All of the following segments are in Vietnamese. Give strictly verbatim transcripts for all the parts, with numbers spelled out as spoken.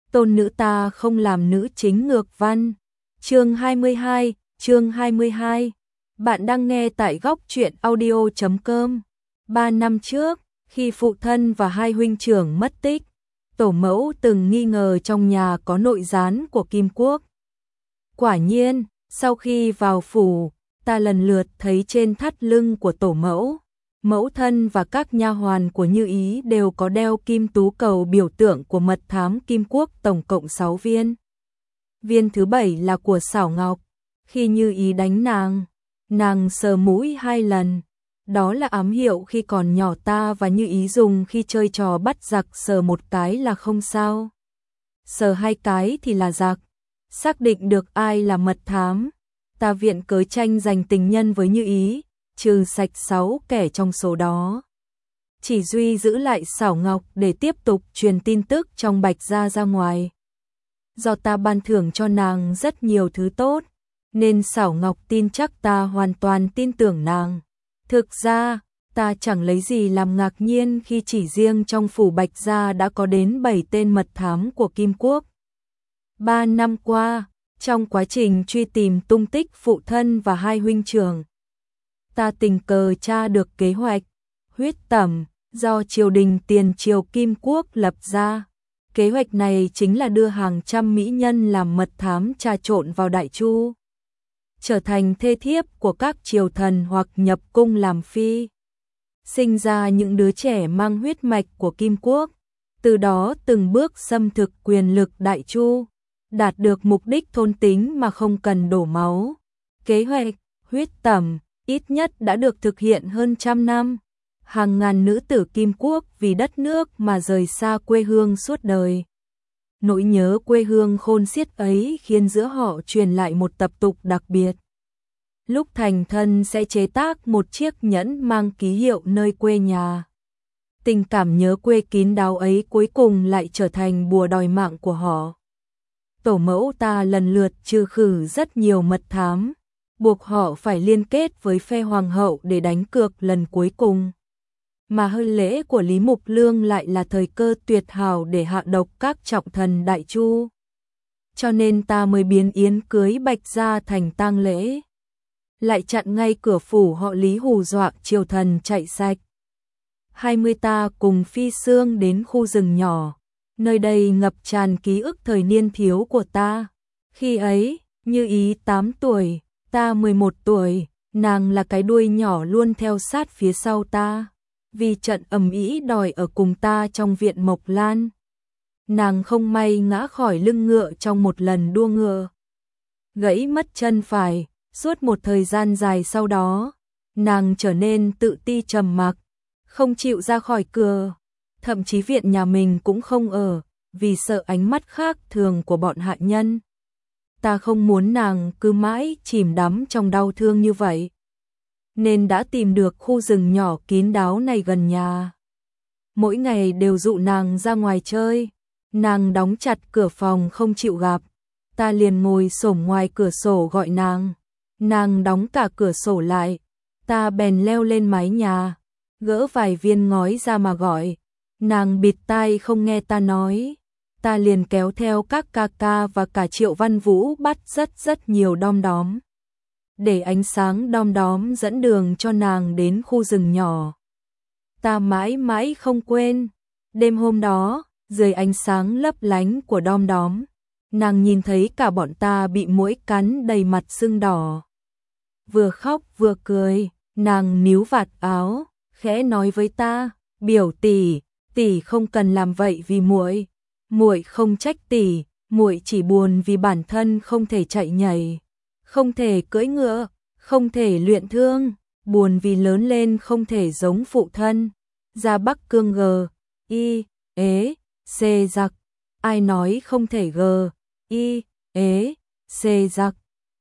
tôn nữ ta không làm nữ chính ngược văn. Chương hai mươi hai, chương hai mươi hai. Bạn đang nghe tại góc truyện audio chấm com. Ba năm trước, khi phụ thân và hai huynh trưởng mất tích, tổ mẫu từng nghi ngờ trong nhà có nội gián của Kim Quốc. Quả nhiên, sau khi vào phủ, ta lần lượt thấy trên thắt lưng của tổ mẫu, mẫu thân và các nha hoàn của Như Ý đều có đeo kim tú cầu biểu tượng của mật thám Kim Quốc, tổng cộng sáu viên. Viên thứ bảy là của Xảo Ngọc. Khi Như Ý đánh nàng, nàng sờ mũi hai lần. Đó là ám hiệu khi còn nhỏ ta và Như Ý dùng khi chơi trò bắt giặc, sờ một cái là không sao, sờ hai cái thì là giặc. Xác định được ai là mật thám, ta viện cớ tranh giành tình nhân với Như Ý, trừ sạch sáu kẻ trong số đó. Chỉ duy giữ lại Xảo Ngọc để tiếp tục truyền tin tức trong Bạch Gia ra ngoài. Do ta ban thưởng cho nàng rất nhiều thứ tốt, nên Xảo Ngọc tin chắc ta hoàn toàn tin tưởng nàng. Thực ra, ta chẳng lấy gì làm ngạc nhiên khi chỉ riêng trong phủ Bạch Gia đã có đến bảy tên mật thám của Kim Quốc. Ba năm qua, trong quá trình truy tìm tung tích phụ thân và hai huynh trưởng, ta tình cờ tra được kế hoạch huyết tẩm do triều đình tiền triều Kim Quốc lập ra. Kế hoạch này chính là đưa hàng trăm mỹ nhân làm mật thám trà trộn vào Đại Chu, trở thành thê thiếp của các triều thần hoặc nhập cung làm phi, sinh ra những đứa trẻ mang huyết mạch của Kim Quốc, từ đó từng bước xâm thực quyền lực Đại Chu, đạt được mục đích thôn tính mà không cần đổ máu. Kế hoạch huyết tẩm ít nhất đã được thực hiện hơn trăm năm. Hàng ngàn nữ tử Kim Quốc vì đất nước mà rời xa quê hương suốt đời. Nỗi nhớ quê hương khôn xiết ấy khiến giữa họ truyền lại một tập tục đặc biệt. Lúc thành thân sẽ chế tác một chiếc nhẫn mang ký hiệu nơi quê nhà. Tình cảm nhớ quê kín đáo ấy cuối cùng lại trở thành bùa đòi mạng của họ. Tổ mẫu ta lần lượt trừ khử rất nhiều mật thám, buộc họ phải liên kết với phe hoàng hậu để đánh cược lần cuối cùng. Mà hôn lễ của Lý Mục Lương lại là thời cơ tuyệt hảo để hạ độc các trọng thần Đại Chu. Cho nên ta mới biến yến cưới Bạch Gia thành tang lễ. Lại chặn ngay cửa phủ họ Lý hù dọa triều thần chạy sạch. Hai mươi ta cùng Phi Sương đến khu rừng nhỏ. Nơi đây ngập tràn ký ức thời niên thiếu của ta. Khi ấy, Như Ý tám tuổi, ta mười một tuổi, nàng là cái đuôi nhỏ luôn theo sát phía sau ta. Vì trận ầm ĩ đòi ở cùng ta trong viện Mộc Lan, nàng không may ngã khỏi lưng ngựa trong một lần đua ngựa, gãy mất chân phải. Suốt một thời gian dài sau đó, nàng trở nên tự ti trầm mặc, không chịu ra khỏi cửa, thậm chí viện nhà mình cũng không ở, vì sợ ánh mắt khác thường của bọn hạ nhân. Ta không muốn nàng cứ mãi chìm đắm trong đau thương như vậy, nên đã tìm được khu rừng nhỏ kín đáo này gần nhà. Mỗi ngày đều dụ nàng ra ngoài chơi, nàng đóng chặt cửa phòng không chịu gặp, ta liền ngồi xổm ngoài cửa sổ gọi nàng, nàng đóng cả cửa sổ lại, ta bèn leo lên mái nhà, gỡ vài viên ngói ra mà gọi, nàng bịt tai không nghe ta nói, ta liền kéo theo các ca ca và cả Triệu Văn Vũ bắt rất rất nhiều đom đóm, để ánh sáng đom đóm dẫn đường cho nàng đến khu rừng nhỏ. Ta mãi mãi không quên, đêm hôm đó, dưới ánh sáng lấp lánh của đom đóm, nàng nhìn thấy cả bọn ta bị muỗi cắn đầy mặt sưng đỏ. Vừa khóc vừa cười, nàng níu vạt áo, khẽ nói với ta, "Biểu tỷ, tỷ không cần làm vậy vì muội, muội không trách tỷ, muội chỉ buồn vì bản thân không thể chạy nhảy, không thể cưỡi ngựa, không thể luyện thương, buồn vì lớn lên không thể giống phụ thân, ra Bắc Cương g, y, ế, xê giặc, ai nói không thể g, y, ế, xê giặc.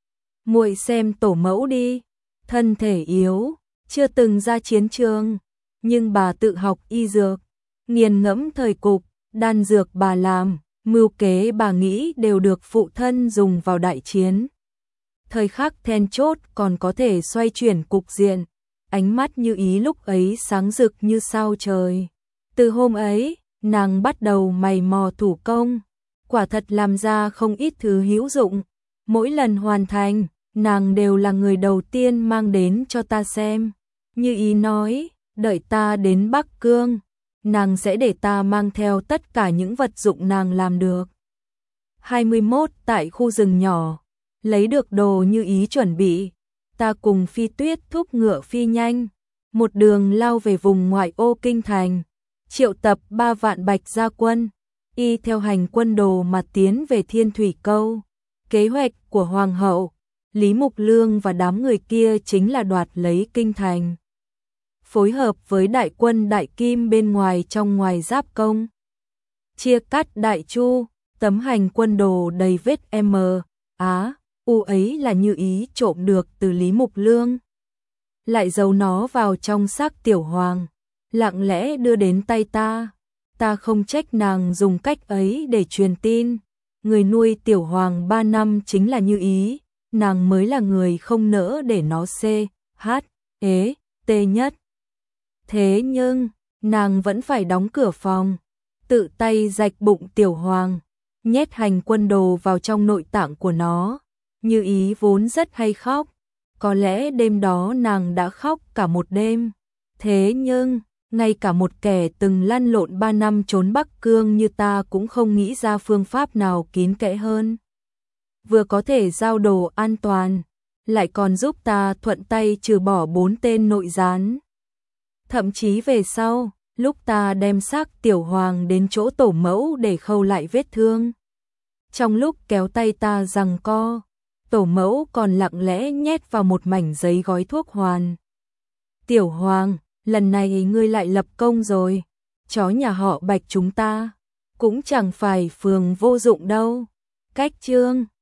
Muội xem tổ mẫu đi, thân thể yếu, chưa từng ra chiến trường, nhưng bà tự học y dược, nghiền ngẫm thời cục, đan dược bà làm, mưu kế bà nghĩ đều được phụ thân dùng vào đại chiến. Thời khắc then chốt còn có thể xoay chuyển cục diện." Ánh mắt Như Ý lúc ấy sáng rực như sao trời. Từ hôm ấy, nàng bắt đầu mày mò thủ công, quả thật làm ra không ít thứ hữu dụng. Mỗi lần hoàn thành, nàng đều là người đầu tiên mang đến cho ta xem. Như ý nói, đợi ta đến Bắc Cương, nàng sẽ để ta mang theo tất cả những vật dụng nàng làm được. hai mươi mốt Tại khu rừng nhỏ, lấy được đồ Như ý chuẩn bị, ta cùng Phi Tuyết thúc ngựa phi nhanh, một đường lao về vùng ngoại ô kinh thành, triệu tập ba vạn bạch gia quân, y theo hành quân đồ mà tiến về Thiên Thủy Câu. Kế hoạch của Hoàng hậu, Lý Mục Lương và đám người kia chính là đoạt lấy kinh thành. Phối hợp với đại quân Đại Kim bên ngoài trong ngoài giáp công. Chia cắt Đại Chu, tấm hành quân đồ đầy vết M, Á, U ấy là Như ý trộm được từ Lý Mục Lương. Lại giấu nó vào trong xác Tiểu Hoàng, lặng lẽ đưa đến tay ta. Ta không trách nàng dùng cách ấy để truyền tin. Người nuôi Tiểu Hoàng ba năm chính là Như ý, nàng mới là người không nỡ để nó C, H, ế, T nhất. Thế nhưng, nàng vẫn phải đóng cửa phòng, tự tay rạch bụng Tiểu Hoàng, nhét hành quân đồ vào trong nội tạng của nó. Như ý vốn rất hay khóc, có lẽ đêm đó nàng đã khóc cả một đêm. Thế nhưng, ngay cả một kẻ từng lăn lộn ba năm trốn Bắc Cương như ta cũng không nghĩ ra phương pháp nào kín kẽ hơn. Vừa có thể giao đồ an toàn, lại còn giúp ta thuận tay trừ bỏ bốn tên nội gián. Thậm chí về sau, lúc ta đem xác Tiểu Hoàng đến chỗ tổ mẫu để khâu lại vết thương, trong lúc kéo tay ta giằng co, tổ mẫu còn lặng lẽ nhét vào một mảnh giấy gói thuốc hoàn. Tiểu Hoàng, lần này ngươi lại lập công rồi, chó nhà họ Bạch chúng ta cũng chẳng phải phường vô dụng đâu. Cách chương